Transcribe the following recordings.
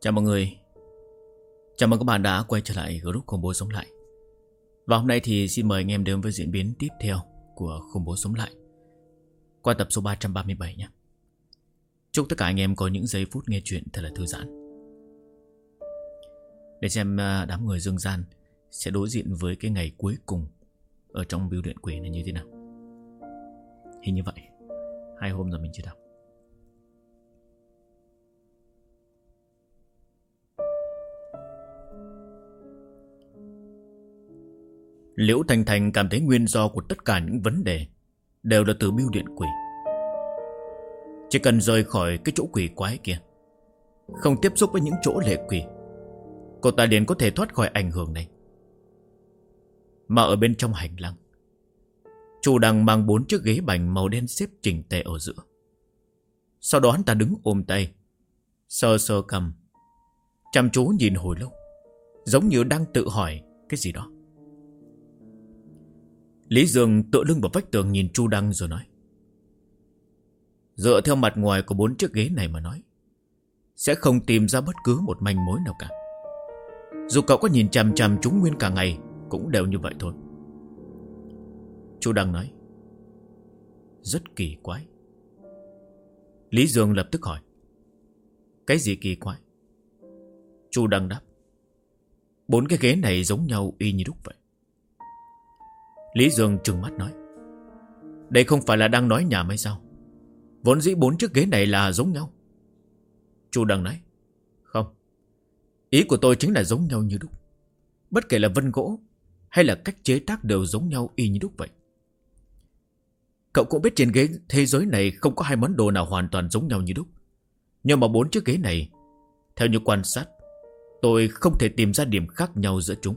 Chào mọi người. Chào mừng các bạn đã quay trở lại group Khủng Bố Sống Lại. Và hôm nay thì xin mời anh em đến với diễn biến tiếp theo của Khủng Bố Sống Lại qua tập số 337 nhé. Chúc tất cả anh em có những giây phút nghe chuyện thật là thư giãn. Để xem đám người dương gian sẽ đối diện với cái ngày cuối cùng ở trong bưu điện quỷ này như thế nào. Hình như vậy. 2 hôm rồi mình chưa đọc. Liễu Thành Thành cảm thấy nguyên do của tất cả những vấn đề đều là từ bưu điện quỷ. Chỉ cần rời khỏi cái chỗ quỷ quái kia, không tiếp xúc với những chỗ lệ quỷ, cô ta liền có thể thoát khỏi ảnh hưởng này. Mà ở bên trong hành lang, Chu Đăng mang 4 chiếc ghế bành màu đen xếp chỉnh tề ở giữa. Sau đó hắn ta đứng ôm tay, sờ sờ cằm, chăm chú nhìn hồi lâu, giống như đang tự hỏi cái gì đó. Lý Dương tựa lưng vào vách tường nhìn Chu Đăng rồi nói: dựa theo mặt ngoài của 4 chiếc ghế này mà nói, sẽ không tìm ra bất cứ một manh mối nào cả. Dù cậu có nhìn chằm chằm chúng nguyên cả ngày cũng đều như vậy thôi. Chu Đăng nói: rất kỳ quái. Lý Dương lập tức hỏi: cái gì kỳ quái? Chu Đăng đáp: 4 cái ghế này giống nhau y như đúc vậy. Lý Dương trừng mắt nói: đây không phải là đang nói nhảm hay sao? Vốn dĩ 4 chiếc ghế này là giống nhau. Chu Đăng nói: không, ý của tôi chính là giống nhau như đúc. Bất kể là vân gỗ hay là cách chế tác đều giống nhau y như đúc vậy. Cậu cũng biết trên ghế thế giới này không có 2 món đồ nào hoàn toàn giống nhau như đúc. Nhưng mà 4 chiếc ghế này, theo như quan sát, tôi không thể tìm ra điểm khác nhau giữa chúng.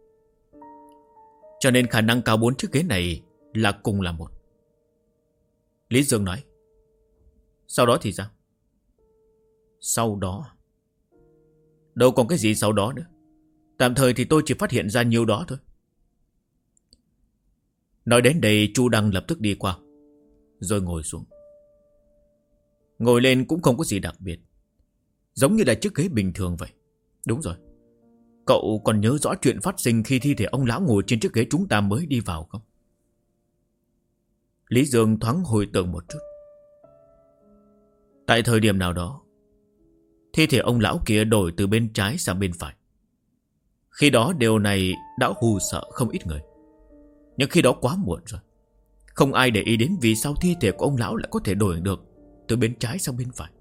Cho nên khả năng cao 4 chiếc ghế này là cùng là một. Lý Dương nói: sau đó thì sao? Sau đó? Đâu còn cái gì sau đó nữa. Tạm thời thì tôi chỉ phát hiện ra nhiêu đó thôi. Nói đến đây, Chu Đăng lập tức đi qua, rồi ngồi xuống. Ngồi lên cũng không có gì đặc biệt, giống như là chiếc ghế bình thường vậy. Đúng rồi, cậu còn nhớ rõ chuyện phát sinh khi thi thể ông lão ngồi trên chiếc ghế chúng ta mới đi vào không? Lý Dương thoáng hồi tưởng một chút. Tại thời điểm nào đó, thi thể ông lão kia đổi từ bên trái sang bên phải. Khi đó điều này đã hù sợ không ít người. Nhưng khi đó quá muộn rồi. Không ai để ý đến vì sao thi thể của ông lão lại có thể đổi được từ bên trái sang bên phải.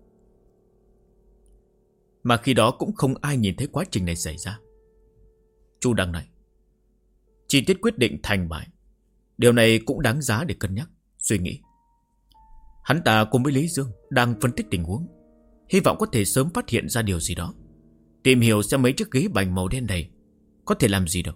Mà khi đó cũng không ai nhìn thấy quá trình này xảy ra. Chu Đăng nói: chi tiết quyết định thành bại, điều này cũng đáng giá để cân nhắc, suy nghĩ. Hắn ta cùng với Lý Dương đang phân tích tình huống, hy vọng có thể sớm phát hiện ra điều gì đó, tìm hiểu xem mấy chiếc ghế bành màu đen này có thể làm gì được.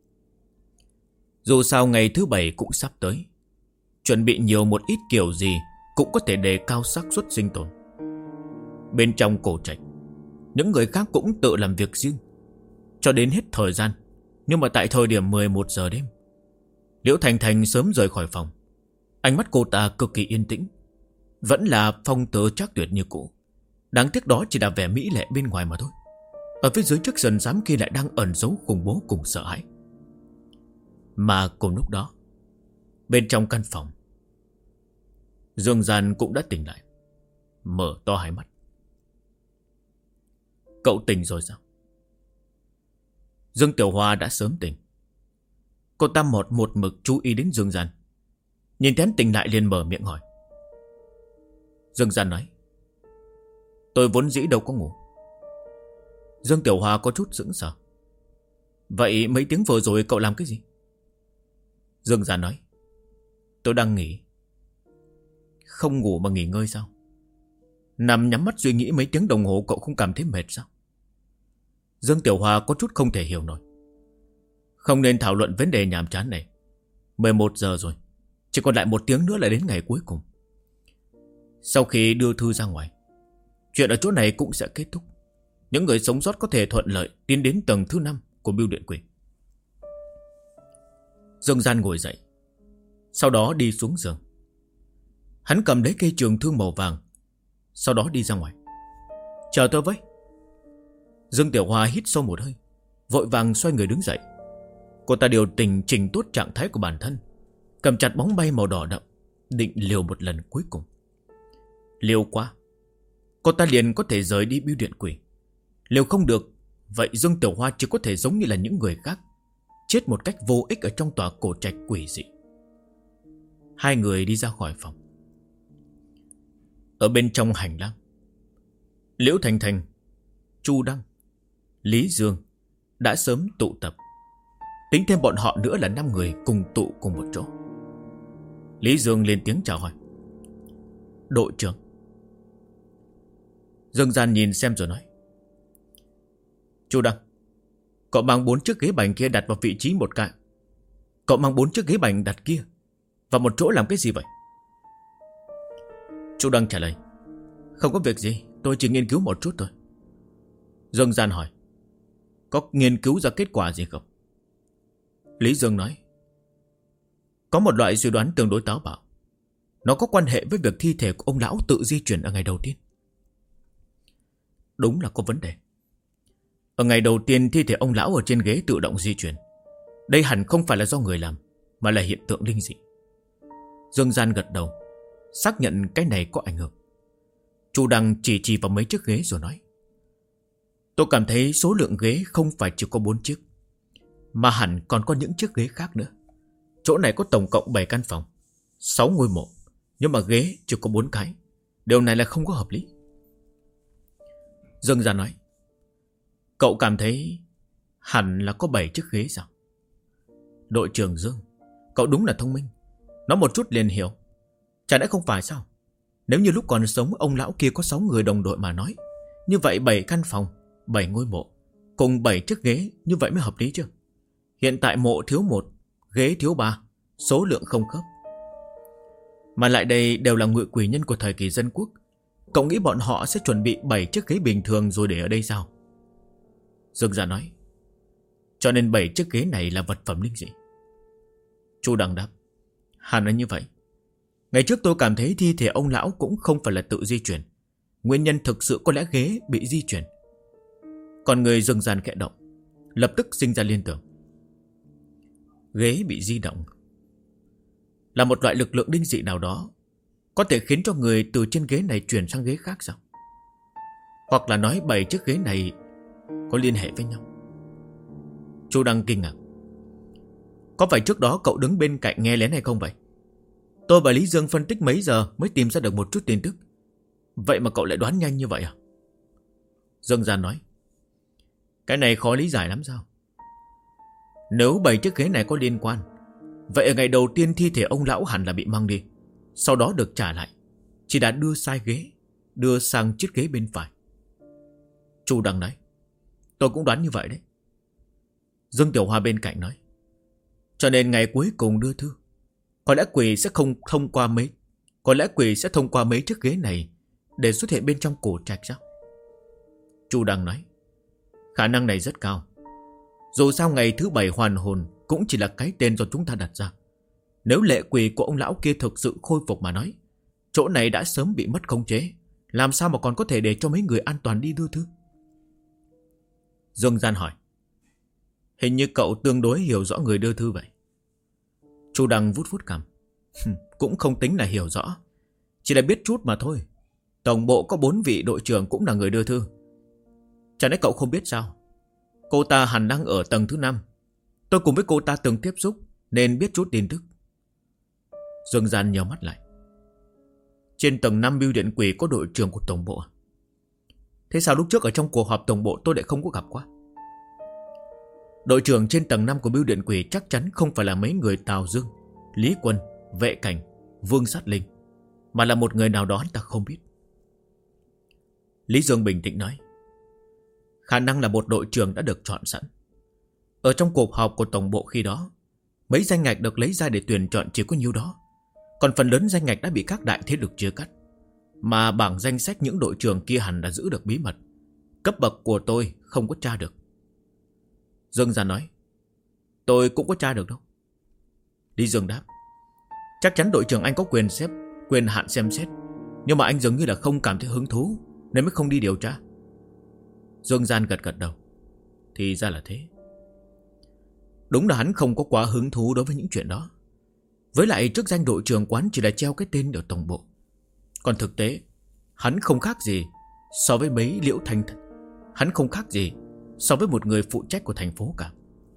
Dù sao ngày thứ 7 cũng sắp tới, chuẩn bị nhiều một ít kiểu gì cũng có thể đề cao xác suất sinh tồn. Bên trong cổ trạch, những người khác cũng tự làm việc riêng cho đến hết thời gian. Nhưng mà tại thời điểm 11 giờ đêm, Liễu Thành Thành sớm rời khỏi phòng. Ánh mắt cô ta cực kỳ yên tĩnh, vẫn là phong tớ trác tuyệt như cũ. Đáng tiếc đó chỉ là vẻ mỹ lệ bên ngoài mà thôi. Ở phía dưới chiếc sườn xám kia lại đang ẩn giấu khủng bố cùng sợ hãi. Mà cùng lúc đó, bên trong căn phòng, Dương Gian cũng đã tỉnh lại, mở to hai mắt. Cậu tỉnh rồi sao? Dương Tiểu Hoa đã sớm tỉnh. Cô ta một mực chú ý đến Dương Gian, nhìn thấy hắn tỉnh lại liền mở miệng hỏi. Dương Gian nói: tôi vốn dĩ đâu có ngủ. Dương Tiểu Hoa có chút sững sờ. Vậy mấy tiếng vừa rồi cậu làm cái gì? Dương Gian nói: tôi đang nghỉ. Không ngủ mà nghỉ ngơi sao? Nằm nhắm mắt suy nghĩ mấy tiếng đồng hồ cậu không cảm thấy mệt sao? Dương Tiểu Hoa có chút không thể hiểu nổi. Không nên thảo luận vấn đề nhàm chán này. 11 giờ rồi, chỉ còn lại 1 tiếng nữa là đến ngày cuối cùng. Sau khi đưa thư ra ngoài, chuyện ở chỗ này cũng sẽ kết thúc. Những người sống sót có thể thuận lợi tiến đến tầng thứ 5 của bưu điện quỷ. Dương Gian ngồi dậy, sau đó đi xuống giường. Hắn cầm lấy cây trường thương màu vàng, sau đó đi ra ngoài. Chờ tôi với. Dương Tiểu Hoa hít sâu một hơi, vội vàng xoay người đứng dậy. Cô ta điều chỉnh tốt trạng thái của bản thân, cầm chặt bóng bay màu đỏ đậm, định liều một lần cuối cùng. Liều quá, cô ta liền có thể rời đi bưu điện quỷ. Liều không được, vậy Dương Tiểu Hoa chỉ có thể giống như là những người khác, chết một cách vô ích ở trong tòa cổ trạch quỷ dị. Hai người đi ra khỏi phòng. Ở bên trong hành lang, Liễu Thành Thành, Chu Đăng, Lý Dương đã sớm tụ tập. Tính thêm bọn họ nữa là 5 người cùng tụ cùng một chỗ. Lý Dương lên tiếng chào hỏi. Đội trưởng. Dương Gian nhìn xem rồi nói. Chu Đăng, cậu mang 4 chiếc ghế bành kia đặt vào vị trí một cái. Cậu mang 4 chiếc ghế bành đặt kia vào một chỗ làm cái gì vậy? Chu Đăng trả lời. Không có việc gì, tôi chỉ nghiên cứu một chút thôi. Dương Gian hỏi. Có nghiên cứu ra kết quả gì không? Lý Dương nói. Có một loại suy đoán tương đối táo bạo. Nó có quan hệ với việc thi thể của ông lão tự di chuyển ở ngày đầu tiên. Đúng là có vấn đề. Ở ngày đầu tiên thi thể ông lão ở trên ghế tự động di chuyển. Đây hẳn không phải là do người làm, mà là hiện tượng linh dị. Dương Gian gật đầu, xác nhận cái này có ảnh hưởng. Chu Đăng chỉ vào mấy chiếc ghế rồi nói. Tôi cảm thấy số lượng ghế không phải chỉ có 4 chiếc, mà hẳn còn có những chiếc ghế khác nữa. Chỗ này có tổng cộng 7 căn phòng, 6 ngôi mộ, nhưng mà ghế chỉ có 4 cái. Điều này là không có hợp lý. Dương Gian nói. Cậu cảm thấy hẳn là có 7 chiếc ghế sao? Đội trưởng Dương, cậu đúng là thông minh. Nói một chút liền hiểu. Chả lẽ không phải sao? Nếu như lúc còn sống ông lão kia có 6 người đồng đội mà nói, như vậy 7 căn phòng, 7 ngôi mộ, cùng 7 chiếc ghế, như vậy mới hợp lý chứ. Hiện tại mộ thiếu 1, ghế thiếu 3, số lượng không khớp. Mà lại đây đều là ngụy quỷ nhân của thời kỳ dân quốc. Cậu nghĩ bọn họ sẽ chuẩn bị 7 chiếc ghế bình thường rồi để ở đây sao? Dương Gia nói. Cho nên 7 chiếc ghế này là vật phẩm linh dị. Chu Đăng đáp. Hẳn là như vậy. Ngày trước tôi cảm thấy thi thể ông lão cũng không phải là tự di chuyển. Nguyên nhân thực sự có lẽ ghế bị di chuyển. Còn người Dương Gian khẽ động, lập tức sinh ra liên tưởng. Ghế bị di động là một loại lực lượng linh dị nào đó, có thể khiến cho người từ trên ghế này chuyển sang ghế khác sao? Hoặc là nói 7 chiếc ghế này có liên hệ với nhau. Chu Đăng kinh ngạc. Có phải trước đó cậu đứng bên cạnh nghe lén hay không vậy? Tôi và Lý Dương phân tích mấy giờ mới tìm ra được một chút tin tức. Vậy mà cậu lại đoán nhanh như vậy à? Dương Gian nói. Cái này khó lý giải lắm sao? Nếu 7 chiếc ghế này có liên quan, vậy ở ngày đầu tiên thi thể ông lão hẳn là bị mang đi, sau đó được trả lại. Chỉ đã đưa sai ghế, đưa sang chiếc ghế bên phải. Chu Đăng nói. Tôi cũng đoán như vậy đấy. Dương Tiểu Hoa bên cạnh nói. Cho nên ngày cuối cùng đưa thư, có lẽ quỷ sẽ không thông qua mấy chiếc ghế này để xuất hiện bên trong cổ trạch sao? Chu Đăng nói. Khả năng này rất cao. Dù sao ngày thứ 7 hoàn hồn cũng chỉ là cái tên do chúng ta đặt ra. Nếu lệ quỷ của ông lão kia thực sự khôi phục mà nói, chỗ này đã sớm bị mất khống chế, làm sao mà còn có thể để cho mấy người an toàn đi đưa thư? Dương Gian hỏi. Hình như cậu tương đối hiểu rõ người đưa thư vậy. Chu Đăng vuốt cằm. Cũng không tính là hiểu rõ, chỉ là biết chút mà thôi. Tổng bộ có 4 vị đội trưởng cũng là người đưa thư. Chẳng lẽ cậu không biết sao? Cô ta hẳn đang ở tầng thứ 5. Tôi cùng với cô ta từng tiếp xúc, nên biết chút tin tức. Dương Gian nhíu mắt lại. Trên tầng 5 bưu điện quỷ có đội trưởng của tổng bộ à? Thế sao lúc trước ở trong cuộc họp tổng bộ tôi lại không có gặp qua? Đội trưởng trên tầng 5 của bưu điện quỷ chắc chắn không phải là mấy người Tào Dương, Lý Quân, Vệ Cảnh, Vương Sát Linh, mà là một người nào đó ta không biết. Lý Dương bình tĩnh nói. Khả năng là một đội trưởng đã được chọn sẵn. Ở trong cuộc họp của tổng bộ khi đó, mấy danh ngạch được lấy ra để tuyển chọn chỉ có nhiêu đó. Còn phần lớn danh ngạch đã bị các đại thế lực chia cắt. Mà bảng danh sách những đội trưởng kia hẳn đã giữ được bí mật. Cấp bậc của tôi không có tra được. Dương Gian nói. Tôi cũng có tra được đâu. Lý Dương đáp. Chắc chắn đội trưởng anh có quyền hạn xem xét, nhưng mà anh dường như là không cảm thấy hứng thú nên mới không đi điều tra. Dương Gian gật gật đầu. Thì ra là thế. Đúng là hắn không có quá hứng thú đối với những chuyện đó. Với lại chức danh đội trưởng quán chỉ là treo cái tên ở tổng bộ. Còn thực tế hắn không khác gì so với mấy Liễu Thanh. Hắn không khác gì so với một người phụ trách của thành phố cả.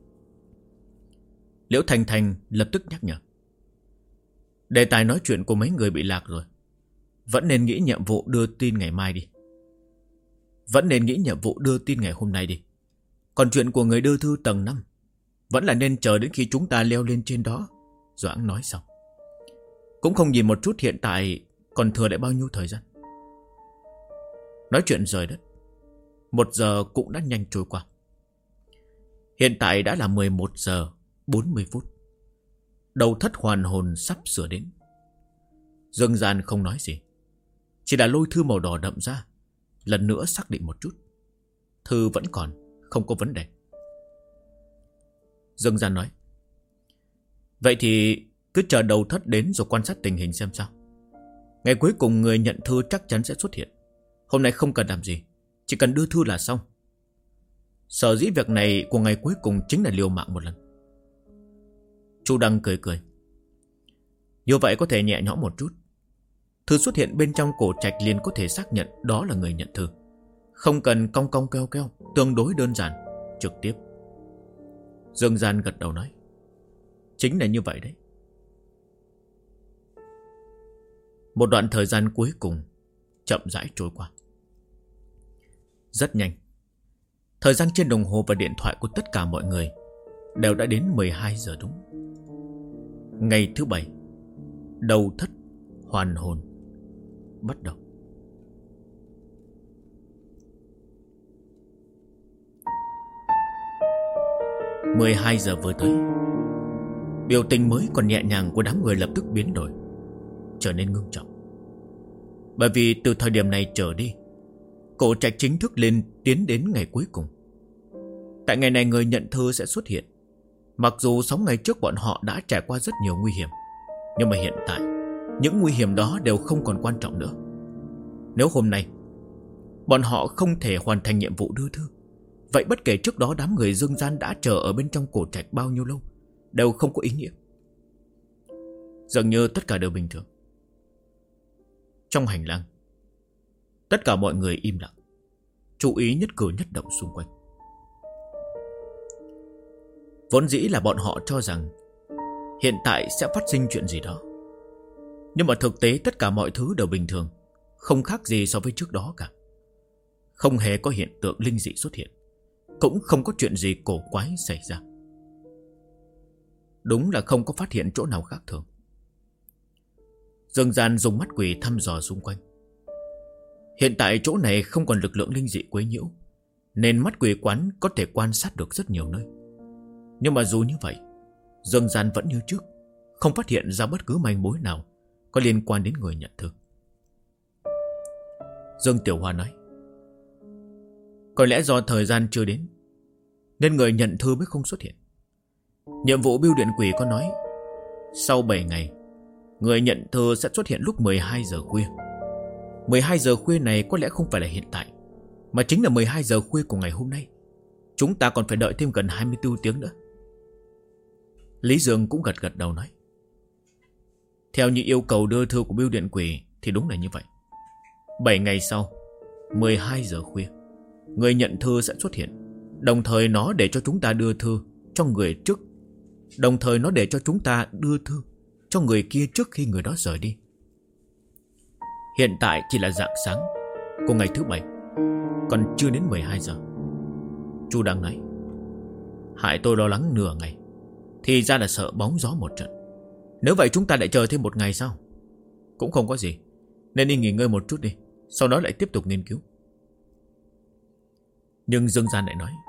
Liễu Thanh Thanh lập tức nhắc nhở. Đề tài nói chuyện của mấy người bị lạc rồi. Vẫn nên nghĩ nhiệm vụ đưa tin ngày mai đi. Vẫn nên nghĩ nhiệm vụ đưa tin ngày hôm nay đi. Còn chuyện của người đưa thư tầng 5 vẫn là nên chờ đến khi chúng ta leo lên trên đó. Doãn nói xong. Cũng không nhìn một chút hiện tại còn thừa lại bao nhiêu thời gian. Nói chuyện rời đất. 1 giờ cũng đã nhanh trôi qua. Hiện tại đã là 11 giờ 40 phút. Đầu thất hoàn hồn sắp sửa đến. Dương Gian không nói gì, chỉ là lôi thư màu đỏ đậm ra, lần nữa xác định một chút. Thư vẫn còn, không có vấn đề. Dương Gian nói. Vậy thì cứ chờ đầu thất đến rồi quan sát tình hình xem sao. Ngày cuối cùng người nhận thư chắc chắn sẽ xuất hiện. Hôm nay không cần làm gì, chỉ cần đưa thư là xong. Sở dĩ việc này của ngày cuối cùng chính là liều mạng một lần. Chu Đăng cười cười. Như vậy có thể nhẹ nhõm một chút. Thư xuất hiện bên trong cổ trạch liền có thể xác nhận đó là người nhận thư. Không cần cong cong keo keo, tương đối đơn giản, trực tiếp. Dương Gian gật đầu nói. Chính là như vậy đấy. Một đoạn thời gian cuối cùng chậm rãi trôi qua. Rất nhanh. Thời gian trên đồng hồ và điện thoại của tất cả mọi người đều đã đến 12 giờ đúng. Ngày thứ 7, đầu thất hoàn hồn bắt đầu. – 12 giờ vừa tới. Biểu tình mới còn nhẹ nhàng của đám người lập tức biến đổi, trở nên ngưng trọng. Bởi vì từ thời điểm này trở đi, cổ trạch chính thức tiến đến ngày cuối cùng. Tại ngày này người nhận thư sẽ xuất hiện. Mặc dù 6 ngày trước bọn họ đã trải qua rất nhiều nguy hiểm, nhưng mà hiện tại những nguy hiểm đó đều không còn quan trọng nữa. Nếu hôm nay bọn họ không thể hoàn thành nhiệm vụ đưa thư, vậy bất kể trước đó đám người Dương Gian đã chờ ở bên trong cổ trạch bao nhiêu lâu đều không có ý nghĩa. Dường như tất cả đều bình thường. Trong hành lang, tất cả mọi người im lặng, chú ý nhất cử nhất động xung quanh. Vốn dĩ là bọn họ cho rằng hiện tại sẽ phát sinh chuyện gì đó, nhưng mà thực tế tất cả mọi thứ đều bình thường, không khác gì so với trước đó cả. Không hề có hiện tượng linh dị xuất hiện, cũng không có chuyện gì cổ quái xảy ra. Đúng là không có phát hiện chỗ nào khác thường. Dương Gian dùng mắt quỷ thăm dò xung quanh. Hiện tại chỗ này không còn lực lượng linh dị quấy nhiễu, nên mắt quỷ quán có thể quan sát được rất nhiều nơi. Nhưng mà dù như vậy, Dương Gian vẫn như trước, không phát hiện ra bất cứ manh mối nào có liên quan đến người nhận thư. Dương Tiểu Hoa nói. Có lẽ do thời gian chưa đến, nên người nhận thư mới không xuất hiện. Nhiệm vụ bưu điện quỷ có nói sau 7 ngày người nhận thư sẽ xuất hiện lúc 12 giờ khuya. 12 giờ khuya này có lẽ không phải là hiện tại, mà chính là 12 giờ khuya của ngày hôm nay. Chúng ta còn phải đợi thêm gần 24 tiếng nữa. Lý Dương cũng gật gật đầu nói. Theo như yêu cầu đưa thư của bưu điện quỷ thì đúng là như vậy. 7 ngày sau 12 giờ khuya người nhận thư sẽ xuất hiện. Đồng thời nó để cho chúng ta đưa thư cho người trước. Đồng thời nó để cho chúng ta đưa thư cho người kia trước khi người đó rời đi. Hiện tại chỉ là rạng sáng của ngày thứ 7, còn chưa đến 12 giờ. Chu đang nói. Hại tôi lo lắng nửa ngày, thì ra là sợ bóng gió một trận. Nếu vậy chúng ta lại chờ thêm 1 ngày sao? Cũng không có gì, nên đi nghỉ ngơi một chút đi, sau đó lại tiếp tục nghiên cứu. Nhưng Dương Gian lại nói.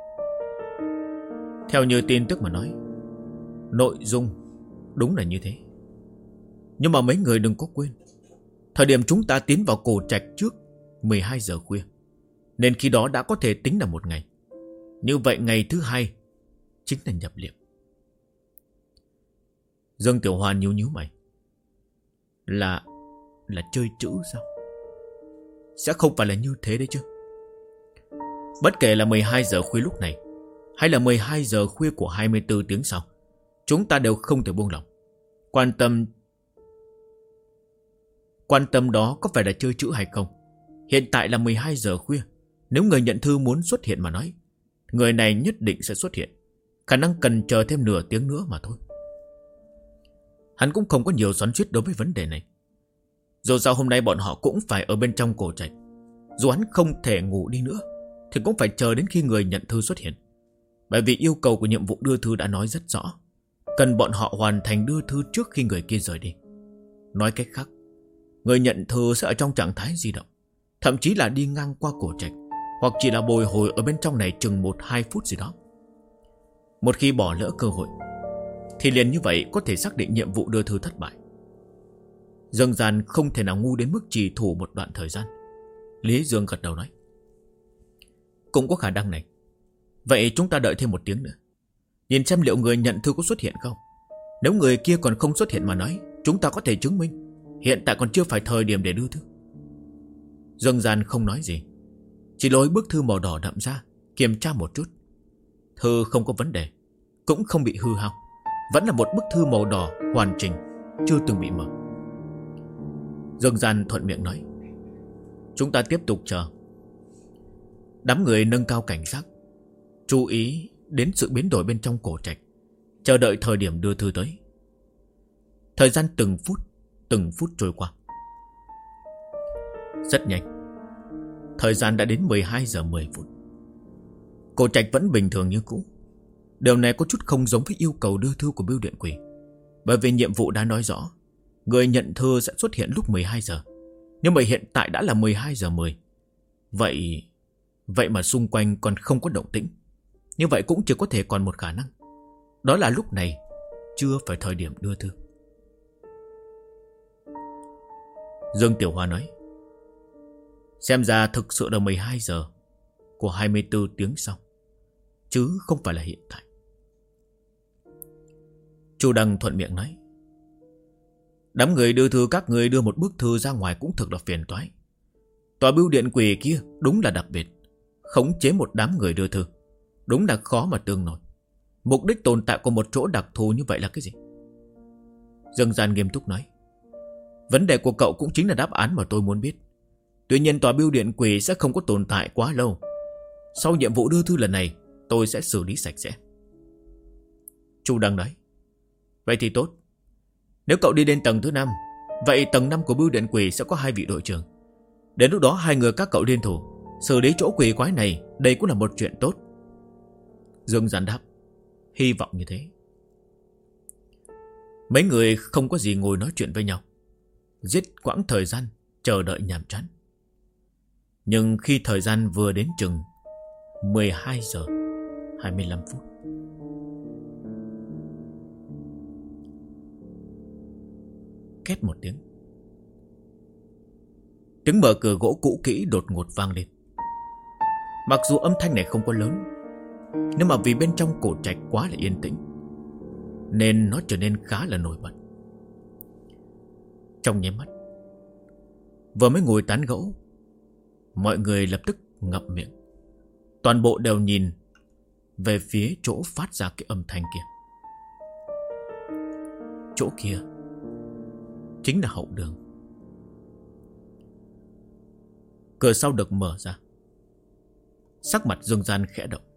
Theo như tin tức mà nói, nội dung đúng là như thế. Nhưng mà mấy người đừng có quên, thời điểm chúng ta tiến vào cổ trạch trước 12 giờ khuya, nên khi đó đã có thể tính là 1 ngày. Như vậy ngày thứ 2 chính là nhập liệm. Dương Tiểu Hoa nhíu nhíu mày. Là chơi chữ sao? Sẽ không phải là như thế đấy chứ? Bất kể là 12 giờ khuya lúc này hay là 12 giờ khuya của 24 tiếng sau, chúng ta đều không thể buông lỏng. Quan tâm đó có phải là chơi chữ hay không. Hiện tại là 12 giờ khuya. Nếu người nhận thư muốn xuất hiện mà nói, người này nhất định sẽ xuất hiện. Khả năng cần chờ thêm nửa tiếng nữa mà thôi. Hắn cũng không có nhiều xoắn xuýt đối với vấn đề này. Dù sao hôm nay bọn họ cũng phải ở bên trong cổ trạch. Dù hắn không thể ngủ đi nữa thì cũng phải chờ đến khi người nhận thư xuất hiện. Bởi vì yêu cầu của nhiệm vụ đưa thư đã nói rất rõ, cần bọn họ hoàn thành đưa thư trước khi người kia rời đi. Nói cách khác, người nhận thư sẽ ở trong trạng thái di động, thậm chí là đi ngang qua cổ trạch, hoặc chỉ là bồi hồi ở bên trong này chừng 1-2 phút gì đó. Một khi bỏ lỡ cơ hội thì liền như vậy có thể xác định nhiệm vụ đưa thư thất bại. Dương Gian không thể nào ngu đến mức trì thủ một đoạn thời gian. Lý Dương gật đầu nói, cũng có khả năng này. Vậy chúng ta đợi thêm 1 tiếng nữa, nhìn xem liệu người nhận thư có xuất hiện không. Nếu người kia còn không xuất hiện mà nói, chúng ta có thể chứng minh hiện tại còn chưa phải thời điểm để đưa thư. Dương Gian không nói gì, chỉ lôi bức thư màu đỏ đậm ra kiểm tra một chút. Thư không có vấn đề, cũng không bị hư hao, vẫn là một bức thư màu đỏ hoàn chỉnh, chưa từng bị mở. Dương Gian thuận miệng nói, chúng ta tiếp tục chờ. Đám người nâng cao cảnh giác, chú ý đến sự biến đổi bên trong cổ trạch, chờ đợi thời điểm đưa thư tới. Thời gian từng phút trôi qua. Rất nhanh, thời gian đã đến 12 giờ 10 phút. Cổ trạch vẫn bình thường như cũ. Điều này có chút không giống với yêu cầu đưa thư của Bưu Điện Quỷ, bởi vì nhiệm vụ đã nói rõ người nhận thư sẽ xuất hiện lúc 12 giờ. Nhưng mà hiện tại đã là 12 giờ 10. Vậy mà xung quanh còn không có động tĩnh. Như vậy cũng chỉ có thể còn một khả năng, đó là lúc này chưa phải thời điểm đưa thư. Dương Tiểu Hoa nói, xem ra thực sự là 12 giờ của 24 tiếng sau, chứ không phải là hiện tại. Chu Đăng thuận miệng nói, đám người đưa thư các người đưa một bức thư ra ngoài cũng thực là phiền toái. Tòa Bưu Điện Quỷ kia đúng là đặc biệt, khống chế một đám người đưa thư đúng là khó mà tương nổi. Mục đích tồn tại của một chỗ đặc thù như vậy là cái gì? Dương Gian nghiêm túc nói, vấn đề của cậu cũng chính là đáp án mà tôi muốn biết. Tuy nhiên tòa Bưu Điện Quỷ sẽ không có tồn tại quá lâu. Sau nhiệm vụ đưa thư lần này, tôi sẽ xử lý sạch sẽ. Chu Đăng nói, vậy thì tốt. Nếu cậu đi đến tầng thứ 5, vậy tầng 5 của Bưu Điện Quỷ sẽ có 2 vị đội trưởng. Đến lúc đó 2 người các cậu liên thủ xử lý chỗ quỷ quái này, đây cũng là một chuyện tốt. Dương Gian đáp, hy vọng như thế. Mấy người không có gì ngồi nói chuyện với nhau, giết quãng thời gian chờ đợi nhàm chán. Nhưng khi thời gian vừa đến chừng 12 giờ 25 phút, két một tiếng, tiếng mở cửa gỗ cũ kỹ đột ngột vang lên. Mặc dù âm thanh này không có lớn, nhưng mà vì bên trong cổ trạch quá là yên tĩnh nên nó trở nên khá là nổi bật. Trong nháy mắt, vừa mới ngồi tán gẫu, mọi người lập tức ngậm miệng. Toàn bộ đều nhìn về phía chỗ phát ra cái âm thanh kia. Chỗ kia chính là hậu đường. Cửa sau được mở ra. Sắc mặt Dương Gian khẽ động.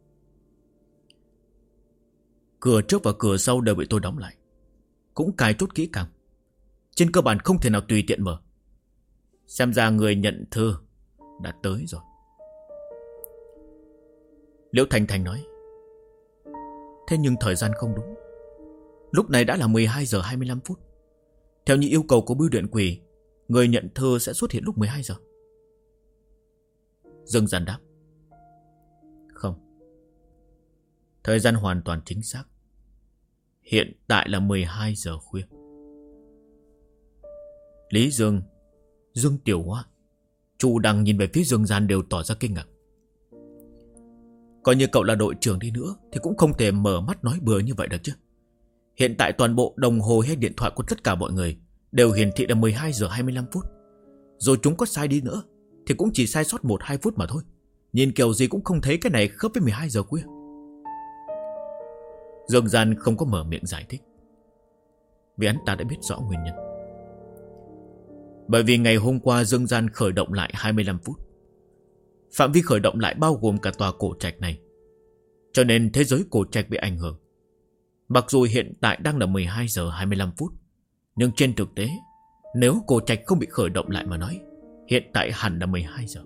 Cửa trước và cửa sau đều bị tôi đóng lại, cũng cài chốt kỹ càng. Trên cơ bản không thể nào tùy tiện mở. Xem ra người nhận thư đã tới rồi. Liễu Thành Thành nói, thế nhưng thời gian không đúng. Lúc này đã là 12 giờ 25 phút. Theo như yêu cầu của Bưu Điện Quỷ, người nhận thư sẽ xuất hiện lúc 12 giờ. Dương Gian đáp, không, thời gian hoàn toàn chính xác. Hiện tại là 12 giờ khuya. Lý Dương, Dương Tiểu Hoa, Chu Đăng nhìn về phía Dương Gian đều tỏ ra kinh ngạc. Coi như cậu là đội trưởng đi nữa thì cũng không thể mở mắt nói bừa như vậy được chứ. Hiện tại toàn bộ đồng hồ hay điện thoại của tất cả mọi người đều hiển thị là 12 giờ 25 phút. Rồi chúng có sai đi nữa thì cũng chỉ sai sót 1-2 phút mà thôi. Nhìn kiểu gì cũng không thấy cái này khớp với 12 giờ khuya. Dương Gian không có mở miệng giải thích, vì hắn ta đã biết rõ nguyên nhân. Bởi vì ngày hôm qua Dương Gian khởi động lại 25 phút. Phạm vi khởi động lại bao gồm cả tòa cổ trạch này, cho nên thế giới cổ trạch bị ảnh hưởng. Mặc dù hiện tại đang là 12 giờ 25 phút, nhưng trên thực tế, nếu cổ trạch không bị khởi động lại mà nói, hiện tại hẳn là 12 giờ.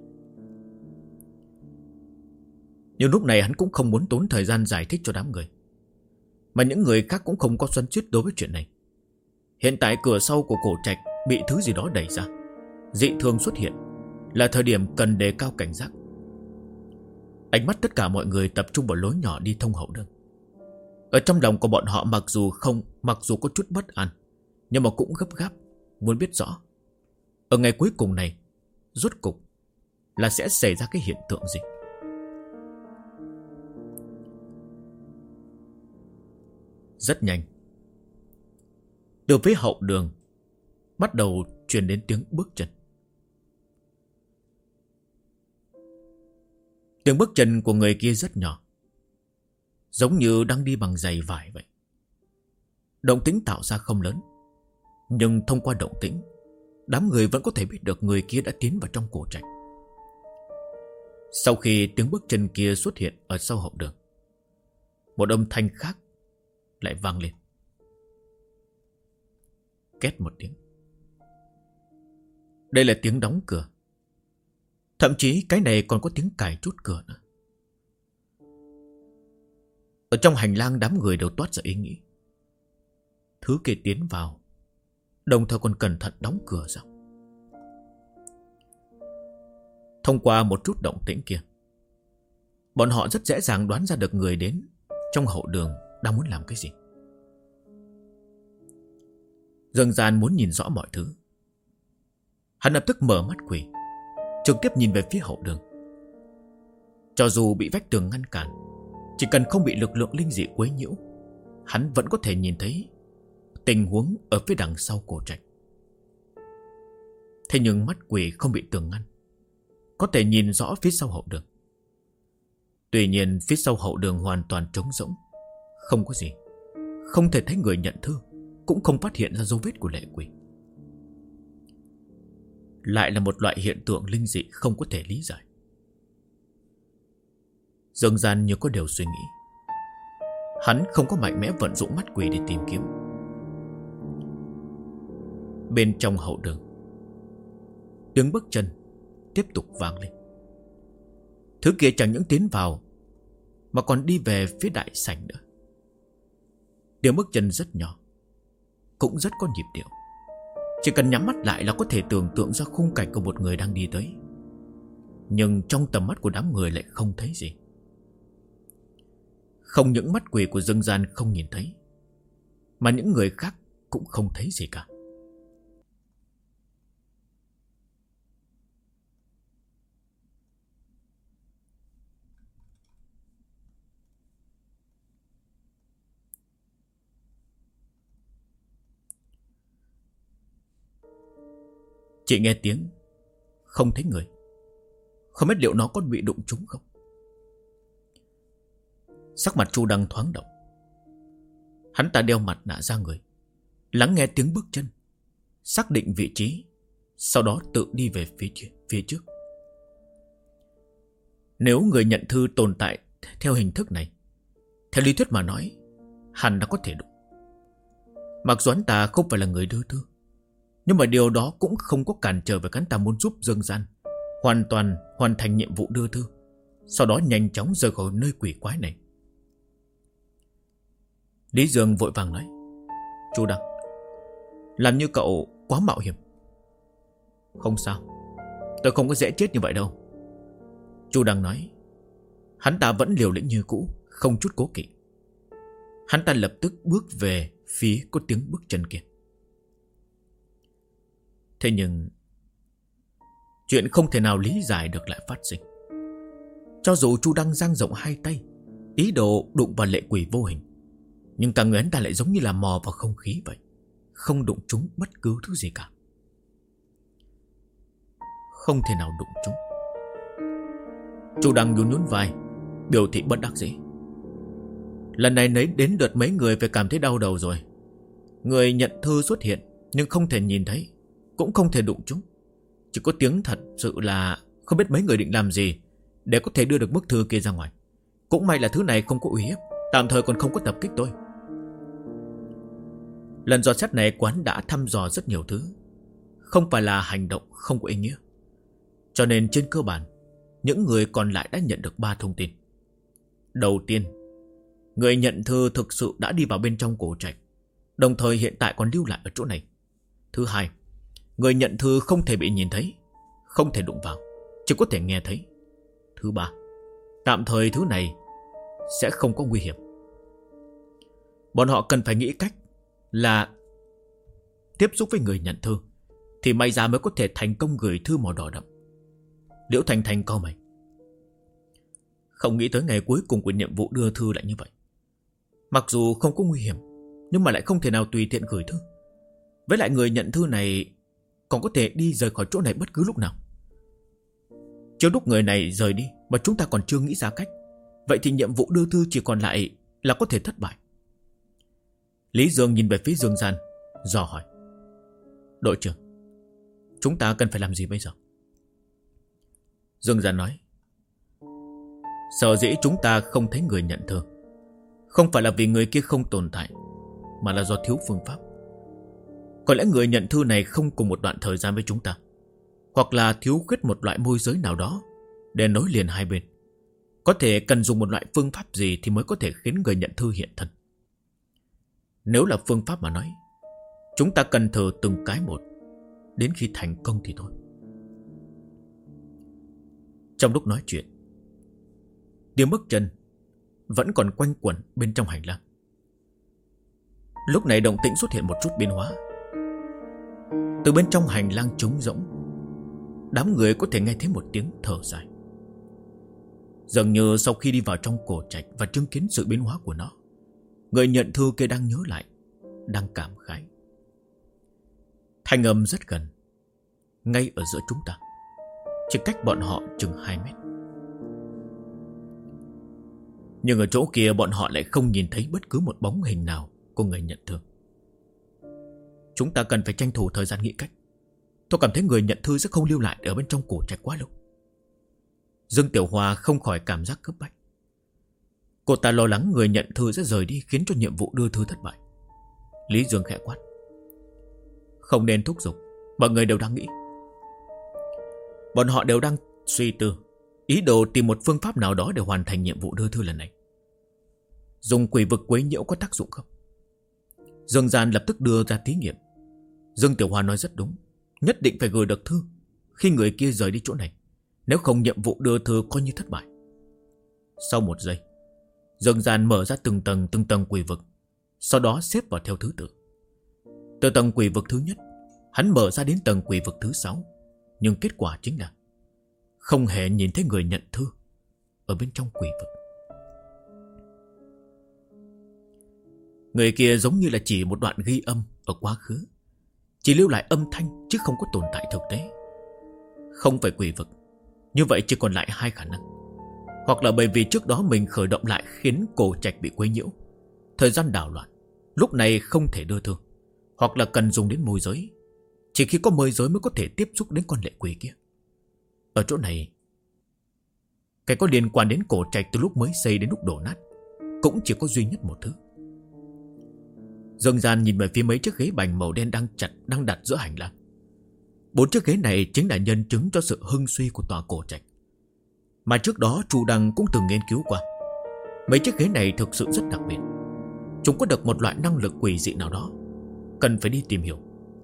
Nhưng lúc này hắn cũng không muốn tốn thời gian giải thích cho đám người, mà những người khác cũng không có xoắn xuýt đối với chuyện này. Hiện tại cửa sau của cổ trạch bị thứ gì đó đẩy ra, dị thường xuất hiện, là thời điểm cần đề cao cảnh giác. Ánh mắt tất cả mọi người tập trung vào lối nhỏ đi thông hậu đường. Ở trong lòng của bọn họ mặc dù có chút bất an, nhưng mà cũng gấp gáp muốn biết rõ ở ngày cuối cùng này rốt cục là sẽ xảy ra cái hiện tượng gì. Rất nhanh, từ phía hậu đường bắt đầu truyền đến tiếng bước chân. Tiếng bước chân của người kia rất nhỏ, giống như đang đi bằng giày vải vậy. Động tĩnh tạo ra không lớn, nhưng thông qua động tĩnh, đám người vẫn có thể biết được người kia đã tiến vào trong cổ trạch. Sau khi tiếng bước chân kia xuất hiện ở sau hậu đường, một âm thanh khác lại vang lên. Két một tiếng. Đây là tiếng đóng cửa. Thậm chí cái này còn có tiếng cài chốt cửa nữa. Ở trong hành lang đám người đều toát ra ý nghĩ. Thứ kia tiến vào, đồng thời còn cẩn thận đóng cửa ra. Thông qua một chút động tĩnh kia, bọn họ rất dễ dàng đoán ra được người đến trong hậu đường đang muốn làm cái gì. Dương Gian muốn nhìn rõ mọi thứ. Hắn lập tức mở mắt quỷ, trực tiếp nhìn về phía hậu đường. Cho dù bị vách tường ngăn cản, chỉ cần không bị lực lượng linh dị quấy nhiễu, hắn vẫn có thể nhìn thấy tình huống ở phía đằng sau cổ trạch. Thế nhưng mắt quỷ không bị tường ngăn, có thể nhìn rõ phía sau hậu đường. Tuy nhiên phía sau hậu đường hoàn toàn trống rỗng, không có gì, không thể thấy người nhận thư, cũng không phát hiện ra dấu vết của lệ quỷ. Lại là một loại hiện tượng linh dị không có thể lý giải. Dương Gian như có điều suy nghĩ. Hắn không có mạnh mẽ vận dụng mắt quỷ để tìm kiếm. Bên trong hậu đường, tiếng bước chân tiếp tục vang lên. Thứ kia chẳng những tiến vào, mà còn đi về phía đại sảnh nữa. Tiếng bước chân rất nhỏ, cũng rất có nhịp điệu. Chỉ cần nhắm mắt lại là có thể tưởng tượng ra khung cảnh của một người đang đi tới. Nhưng trong tầm mắt của đám người lại không thấy gì. Không những mắt quỷ của Dương Gian không nhìn thấy, mà những người khác cũng không thấy gì cả. Chỉ nghe tiếng, không thấy người. Không biết liệu nó có bị đụng trúng không. Sắc mặt Chu Đăng thoáng động. Hắn ta đeo mặt nạ ra người, lắng nghe tiếng bước chân, xác định vị trí, sau đó tự đi về phía trước. Nếu người nhận thư tồn tại theo hình thức này, theo lý thuyết mà nói, hắn đã có thể đụng. Mặc dù hắn ta không phải là người đưa thư, nhưng mà điều đó cũng không có cản trở về hắn ta muốn giúp Dương Gian hoàn thành nhiệm vụ đưa thư, sau đó nhanh chóng rời khỏi nơi quỷ quái này. Lý Dương vội vàng nói: Chu Đăng, làm như cậu quá mạo hiểm. Không sao, tôi không có dễ chết như vậy đâu. Chu Đăng nói. Hắn ta vẫn liều lĩnh như cũ, không chút cố kỵ. Hắn ta lập tức bước về phía có tiếng bước chân kia. Thế nhưng chuyện không thể nào lý giải được lại phát sinh. Cho dù Chu Đăng dang rộng hai tay, ý đồ đụng vào lệ quỷ vô hình, nhưng cả người hắn ta lại giống như là mò vào không khí vậy, không đụng trúng bất cứ thứ gì cả. Không thể nào đụng trúng. Chu Đăng nhún nhún vai, biểu thị bất đắc dĩ. Lần này nấy đến đợt mấy người phải cảm thấy đau đầu rồi. Người nhận thư xuất hiện nhưng không thể nhìn thấy, cũng không thể đụng chúng. Chỉ có tiếng thật sự là không biết mấy người định làm gì để có thể đưa được bức thư kia ra ngoài. Cũng may là thứ này không có uy hiếp, tạm thời còn không có tập kích tôi. Lần dò xét này quán đã thăm dò rất nhiều thứ, không phải là hành động không có ý nghĩa. Cho nên trên cơ bản những người còn lại đã nhận được 3 thông tin. Đầu tiên, người nhận thư thực sự đã đi vào bên trong cổ trạch, đồng thời hiện tại còn lưu lại ở chỗ này. Thứ hai, người nhận thư không thể bị nhìn thấy, không thể đụng vào, chỉ có thể nghe thấy. Thứ ba, tạm thời thứ này sẽ không có nguy hiểm. Bọn họ cần phải nghĩ cách là tiếp xúc với người nhận thư thì may ra mới có thể thành công gửi thư màu đỏ đậm. Liễu Thành Thành cau mày. Không nghĩ tới ngày cuối cùng của nhiệm vụ đưa thư lại như vậy. Mặc dù không có nguy hiểm, nhưng mà lại không thể nào tùy tiện gửi thư. Với lại người nhận thư này còn có thể đi rời khỏi chỗ này bất cứ lúc nào. Trước lúc người này rời đi mà chúng ta còn chưa nghĩ ra cách, vậy thì nhiệm vụ đưa thư chỉ còn lại là có thể thất bại. Lý Dương nhìn về phía Dương Gian, dò hỏi. Đội trưởng, chúng ta cần phải làm gì bây giờ? Dương Gian nói. Sở dĩ chúng ta không thấy người nhận thư không phải là vì người kia không tồn tại, mà là do thiếu phương pháp. Có lẽ người nhận thư này không cùng một đoạn thời gian với chúng ta, hoặc là thiếu khuyết một loại môi giới nào đó để nối liền hai bên. Có thể cần dùng một loại phương pháp gì thì mới có thể khiến người nhận thư hiện thân. Nếu là phương pháp mà nói, chúng ta cần thử từng cái một, đến khi thành công thì thôi. Trong lúc nói chuyện, tiếng bước chân vẫn còn quanh quẩn bên trong hành lang. Lúc này động tĩnh xuất hiện một chút biến hóa. Từ bên trong hành lang trống rỗng, đám người có thể nghe thấy một tiếng thở dài. Dường như sau khi đi vào trong cổ trạch và chứng kiến sự biến hóa của nó, người nhận thư kia đang nhớ lại, đang cảm khái. Thanh âm rất gần, ngay ở giữa chúng ta, chỉ cách bọn họ chừng 2 mét. Nhưng ở chỗ kia bọn họ lại không nhìn thấy bất cứ một bóng hình nào của người nhận thư. Chúng ta cần phải tranh thủ thời gian nghĩ cách. Tôi cảm thấy người nhận thư sẽ không lưu lại ở bên trong cổ trạch quá lâu. Dương Tiểu Hoa không khỏi cảm giác cấp bách. Cô ta lo lắng người nhận thư sẽ rời đi, khiến cho nhiệm vụ đưa thư thất bại. Lý Dương khẽ quát. Không nên thúc giục, mọi người đều đang nghĩ. Bọn họ đều đang suy tư, ý đồ tìm một phương pháp nào đó để hoàn thành nhiệm vụ đưa thư lần này. Dùng quỷ vực quấy nhiễu có tác dụng không? Dương Gian lập tức đưa ra thí nghiệm. Dương Tiểu Hoa nói rất đúng, nhất định phải gửi được thư khi người kia rời đi chỗ này, nếu không nhiệm vụ đưa thư coi như thất bại. Sau 1 giây, Dương Gian mở ra từng tầng quỷ vực, sau đó xếp vào theo thứ tự. Từ tầng quỷ vực thứ nhất, hắn mở ra đến tầng quỷ vực thứ 6, nhưng kết quả chính là không hề nhìn thấy người nhận thư ở bên trong quỷ vực. Người kia giống như là chỉ một đoạn ghi âm ở quá khứ, chỉ lưu lại âm thanh chứ không có tồn tại thực tế. Không phải quỷ vực, như vậy chỉ còn lại 2 khả năng. Hoặc là bởi vì trước đó mình khởi động lại khiến cổ trạch bị quấy nhiễu, thời gian đảo loạn, lúc này không thể đưa thư. Hoặc là cần dùng đến môi giới, chỉ khi có môi giới mới có thể tiếp xúc đến con lệ quỷ kia. Ở chỗ này, cái có liên quan đến cổ trạch từ lúc mới xây đến lúc đổ nát cũng chỉ có duy nhất một thứ. Dương Gian nhìn về phía mấy chiếc ghế bành màu đen đang đặt giữa hành lang. 4 chiếc ghế này chính là nhân chứng cho sự hưng suy của tòa cổ trạch, mà trước đó Chu Đăng cũng từng nghiên cứu qua. Mấy chiếc ghế này thực sự rất đặc biệt. Chúng có được một loại năng lực quỷ dị nào đó, cần phải đi tìm hiểu.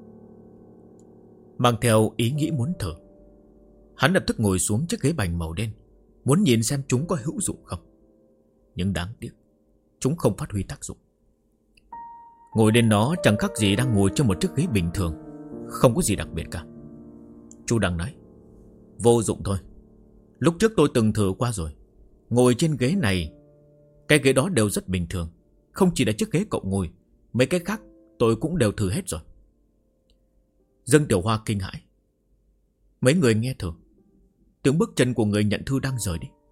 Mang theo ý nghĩ muốn thử, hắn lập tức ngồi xuống chiếc ghế bành màu đen, muốn nhìn xem chúng có hữu dụng không. Nhưng đáng tiếc, chúng không phát huy tác dụng. Ngồi lên nó chẳng khác gì đang ngồi trên một chiếc ghế bình thường, không có gì đặc biệt cả. Chu Đăng nói, vô dụng thôi. Lúc trước tôi từng thử qua rồi. Ngồi trên ghế này, cái ghế đó đều rất bình thường. Không chỉ là chiếc ghế cậu ngồi, mấy cái khác tôi cũng đều thử hết rồi. Dương Tiểu Hoa kinh hãi. Mấy người nghe thử, tiếng bước chân của người nhận thư đang rời đi.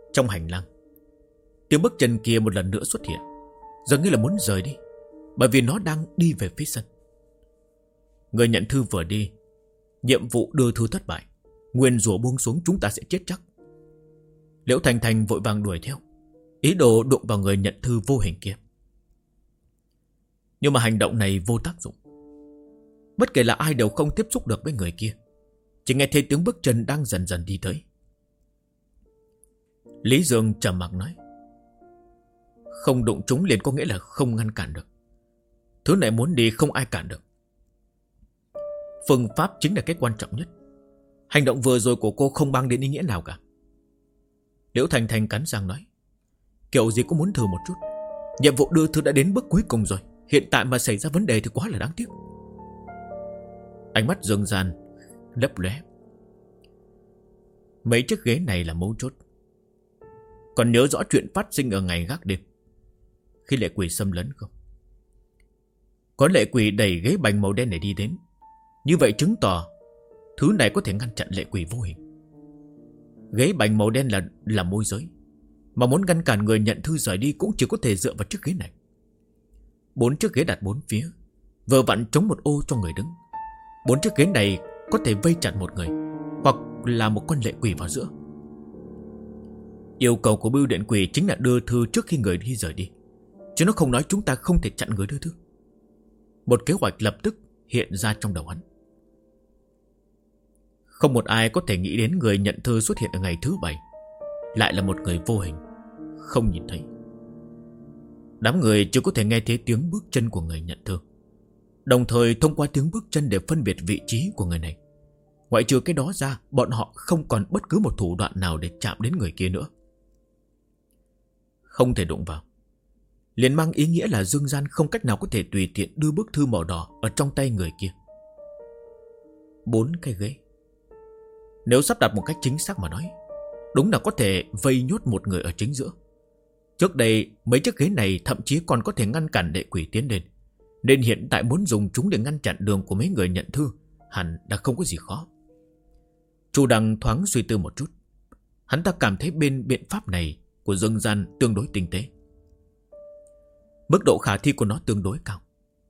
Trong hành lang, tiếng bước chân kia một lần nữa xuất hiện, dường như là muốn rời đi, bởi vì nó đang đi về phía sân. Người nhận thư vừa đi, nhiệm vụ đưa thư thất bại, nguyên rủa buông xuống, chúng ta sẽ chết chắc. Liễu Thành Thành vội vàng đuổi theo, ý đồ đụng vào người nhận thư vô hình kia. Nhưng mà hành động này vô tác dụng. Bất kể là ai đều không tiếp xúc được với người kia, chỉ nghe thấy tiếng bước chân đang dần dần đi tới. Lý Dương trầm mặc nói, không đụng chúng liền có nghĩa là không ngăn cản được. Thứ này muốn đi không ai cản được. Phương pháp chính là cái quan trọng nhất. Hành động vừa rồi của cô không mang đến ý nghĩa nào cả. Liễu Thành Thành cắn răng nói, kiểu gì cũng muốn thử một chút. Nhiệm vụ đưa thư đã đến bước cuối cùng rồi, hiện tại mà xảy ra vấn đề thì quá là đáng tiếc. Ánh mắt Dương Gian lấp lóe. Mấy chiếc ghế này là mấu chốt. Còn nhớ rõ chuyện phát sinh ở ngày gác đêm, khi lệ quỷ xâm lấn không? Có lệ quỷ đẩy ghế bành màu đen này đi đến. Như vậy chứng tỏ thứ này có thể ngăn chặn lệ quỷ vô hình. Ghế bành màu đen là môi giới, mà muốn ngăn cản người nhận thư rời đi cũng chỉ có thể dựa vào chiếc ghế này. 4 chiếc ghế đặt 4 phía, vừa vặn chống một ô cho người đứng. 4 chiếc ghế này có thể vây chặt một người, hoặc là một con lệ quỷ vào giữa. Yêu cầu của bưu điện quỷ chính là đưa thư trước khi người đi rời đi, chứ nó không nói chúng ta không thể chặn người đưa thư. Một kế hoạch lập tức hiện ra trong đầu hắn. Không một ai có thể nghĩ đến người nhận thư xuất hiện ở ngày thứ 7 lại là một người vô hình, không nhìn thấy. Đám người chỉ có thể nghe thấy tiếng bước chân của người nhận thư, đồng thời thông qua tiếng bước chân để phân biệt vị trí của người này. Ngoại trừ cái đó ra, bọn họ không còn bất cứ một thủ đoạn nào để chạm đến người kia nữa. Không thể đụng vào liền mang ý nghĩa là Dương Gian không cách nào có thể tùy tiện đưa bức thư màu đỏ ở trong tay người kia. 4 cái ghế, nếu sắp đặt một cách chính xác mà nói, đúng là có thể vây nhốt một người ở chính giữa. Trước đây mấy chiếc ghế này thậm chí còn có thể ngăn cản lệ quỷ tiến đến, nên hiện tại muốn dùng chúng để ngăn chặn đường của mấy người nhận thư hẳn đã không có gì khó. Chu Đăng thoáng suy tư một chút, hắn ta cảm thấy bên biện pháp này của Dương Gian tương đối tinh tế, mức độ khả thi của nó tương đối cao.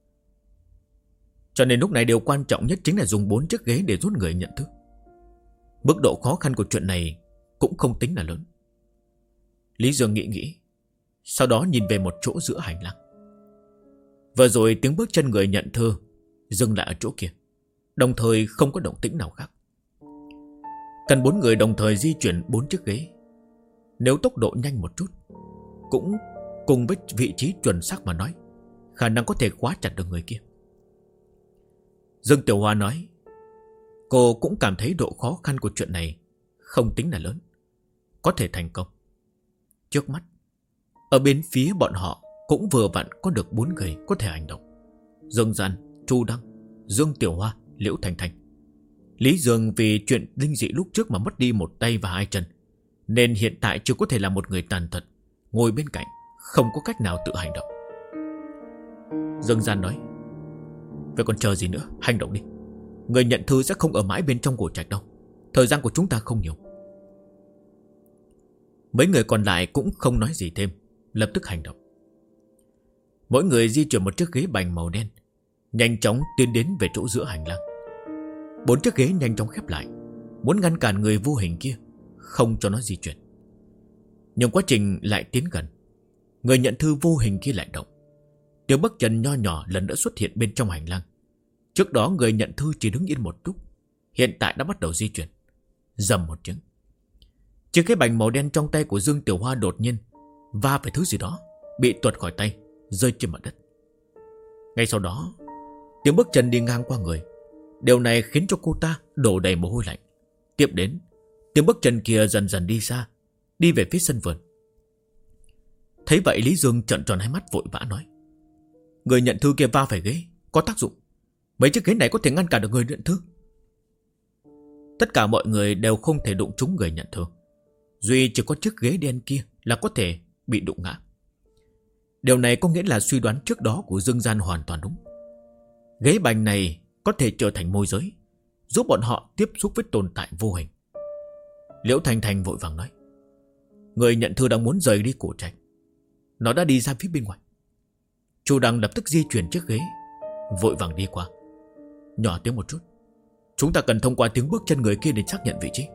Cho nên lúc này điều quan trọng nhất chính là dùng 4 chiếc ghế để rút người nhận thư. Mức độ khó khăn của chuyện này cũng không tính là lớn. Lý Dương nghĩ, sau đó nhìn về một chỗ giữa hành lang. Vừa rồi tiếng bước chân người nhận thư dừng lại ở chỗ kia, đồng thời không có động tĩnh nào khác. Cần 4 người đồng thời di chuyển 4 chiếc ghế. Nếu tốc độ nhanh một chút, cũng cùng với vị trí chuẩn xác mà nói, khả năng có thể khóa chặt được người kia. Dương Tiểu Hoa nói, cô cũng cảm thấy độ khó khăn của chuyện này không tính là lớn, có thể thành công. Trước mắt, ở bên phía bọn họ cũng vừa vặn có được 4 người có thể hành động: Dương Gian, Chu Đăng, Dương Tiểu Hoa, Liễu Thành Thành. Lý Dương vì chuyện linh dị lúc trước mà mất đi một tay và 2 chân, nên hiện tại chưa có thể là một người tàn tật, ngồi bên cạnh không có cách nào tự hành động. Dương Gian nói, vậy còn chờ gì nữa, hành động đi. Người nhận thư sẽ không ở mãi bên trong cổ trạch đâu, thời gian của chúng ta không nhiều. Mấy người còn lại cũng không nói gì thêm, lập tức hành động. Mỗi người di chuyển một chiếc ghế bành màu đen, nhanh chóng tiến đến về chỗ giữa hành lang. 4 chiếc ghế nhanh chóng khép lại, muốn ngăn cản người vô hình kia, không cho nó di chuyển. Nhưng quá trình lại tiến gần, người nhận thư vô hình kia lại động. Tiếng bước chân nho nhỏ lần nữa xuất hiện bên trong hành lang. Trước đó người nhận thư chỉ đứng yên một lúc, hiện tại đã bắt đầu di chuyển. Rầm một tiếng, chiếc ghế bành màu đen trong tay của Dương Tiểu Hoa đột nhiên va phải thứ gì đó, bị tuột khỏi tay, rơi trên mặt đất. Ngay sau đó, tiếng bước chân đi ngang qua người. Điều này khiến cho cô ta đổ đầy mồ hôi lạnh. Tiếp đến, tiếng bước chân kia dần dần đi xa, đi về phía sân vườn. Thấy vậy, Lý Dương trợn tròn hai mắt vội vã nói, người nhận thư kia va phải ghế, có tác dụng. Mấy chiếc ghế này có thể ngăn cản được người nhận thư. Tất cả mọi người đều không thể đụng trúng người nhận thư, duy chỉ có chiếc ghế đen kia là có thể bị đụng ngã. Điều này có nghĩa là suy đoán trước đó của Dương Gian hoàn toàn đúng. Ghế bành này có thể trở thành môi giới, giúp bọn họ tiếp xúc với tồn tại vô hình. Liễu Thành Thành vội vàng nói, người nhận thư đang muốn rời đi cổ trạch. Nó đã đi ra phía bên ngoài. Chu Đăng lập tức di chuyển chiếc ghế, vội vàng đi qua. Nhỏ tiếng một chút, chúng ta cần thông qua tiếng bước chân người kia để xác nhận vị trí.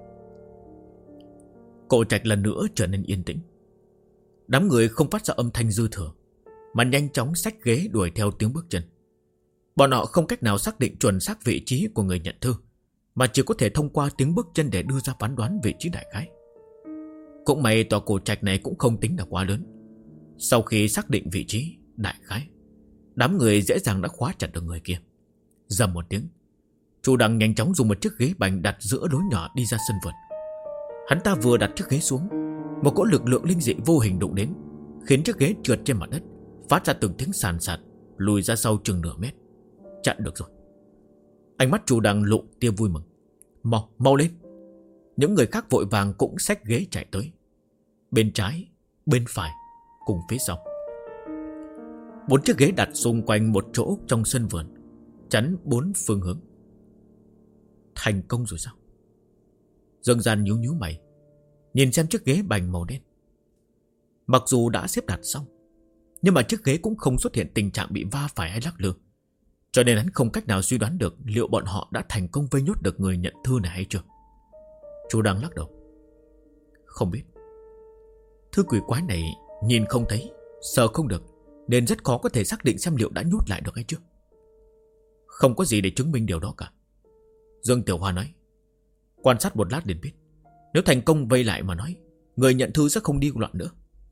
Cổ trạch lần nữa trở nên yên tĩnh. Đám người không phát ra âm thanh dư thừa, mà nhanh chóng xách ghế đuổi theo tiếng bước chân. Bọn họ không cách nào xác định chuẩn xác vị trí của người nhận thư, mà chỉ có thể thông qua tiếng bước chân để đưa ra phán đoán vị trí đại khái. Cũng may tòa cổ trạch này cũng không tính là quá lớn. Sau khi xác định vị trí đại khái, đám người dễ dàng đã khóa chặt được người kia. Rầm một tiếng, Chu Đăng nhanh chóng dùng một chiếc ghế bành đặt giữa lối nhỏ đi ra sân vườn. Hắn ta vừa đặt chiếc ghế xuống, một cỗ lực lượng linh dị vô hình đụng đến, khiến chiếc ghế trượt trên mặt đất, phát ra từng tiếng sàn sạt, lùi ra sau chừng nửa mét. Chặn được rồi. Ánh mắt Chu Đăng lộ tia vui mừng. Mau lên. Những người khác vội vàng cũng xách ghế chạy tới. Bên trái, bên phải, cùng phía sau. 4 chiếc ghế đặt xung quanh một chỗ trong sân vườn, chắn 4 phương hướng. Thành công rồi sao? Dương Gian nhíu mày, nhìn xem chiếc ghế bành màu đen. Mặc dù đã xếp đặt xong, nhưng mà chiếc ghế cũng không xuất hiện tình trạng bị va phải hay lắc lư, cho nên hắn không cách nào suy đoán được liệu bọn họ đã thành công vây nhốt được người nhận thư này hay chưa. Chu Đăng lắc đầu. Không biết. Thứ quỷ quái này nhìn không thấy, sợ không được, nên rất khó có thể xác định xem liệu đã nhốt lại được hay chưa. Không có gì để chứng minh điều đó cả. Dương Tiểu Hoa nói. Quan sát một lát liền biết. Nếu thành công vây lại mà nói, người nhận thư sẽ không đi loạn nữa.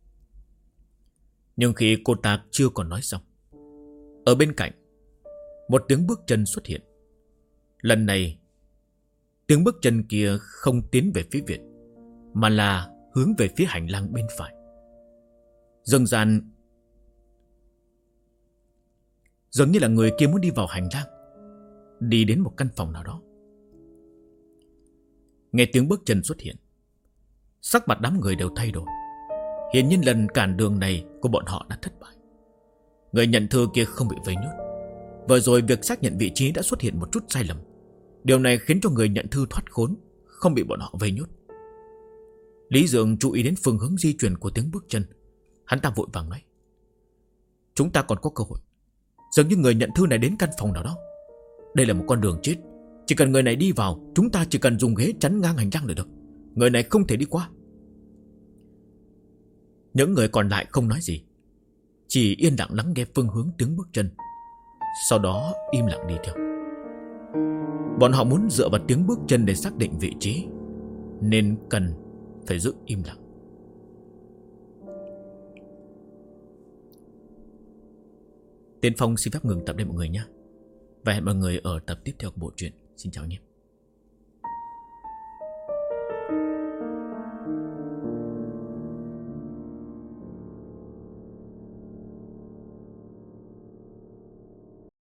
Nhưng khi cô ta chưa còn nói xong, ở bên cạnh, một tiếng bước chân xuất hiện. Lần này, tiếng bước chân kia không tiến về phía Việt, mà là hướng về phía hành lang bên phải. Dần dần, dường như là người kia muốn đi vào hành lang, đi đến một căn phòng nào đó. Nghe tiếng bước chân xuất hiện, sắc mặt đám người đều thay đổi. Hiển nhiên lần cản đường này của bọn họ đã thất bại. Người nhận thư kia không bị vây nhốt. Vừa rồi việc xác nhận vị trí đã xuất hiện một chút sai lầm. Điều này khiến cho người nhận thư thoát khốn, không bị bọn họ vây nhốt. Lý Dượng chú ý đến phương hướng di chuyển của tiếng bước chân. Hắn ta vội vàng nói. Chúng ta còn có cơ hội. Dường như người nhận thư này đến căn phòng nào đó. Đây là một con đường chết. Chỉ cần người này đi vào, chúng ta chỉ cần dùng ghế chắn ngang hành lang là được. Người này không thể đi qua. Những người còn lại không nói gì, chỉ yên lặng lắng nghe phương hướng tiếng bước chân, sau đó im lặng đi theo. Bọn họ muốn dựa vào tiếng bước chân để xác định vị trí, nên cần phải giữ im lặng. Tiến Phong xin phép ngừng tập đây mọi người nhé, và hẹn mọi người ở tập tiếp theo của bộ truyện. Xin chào nhé.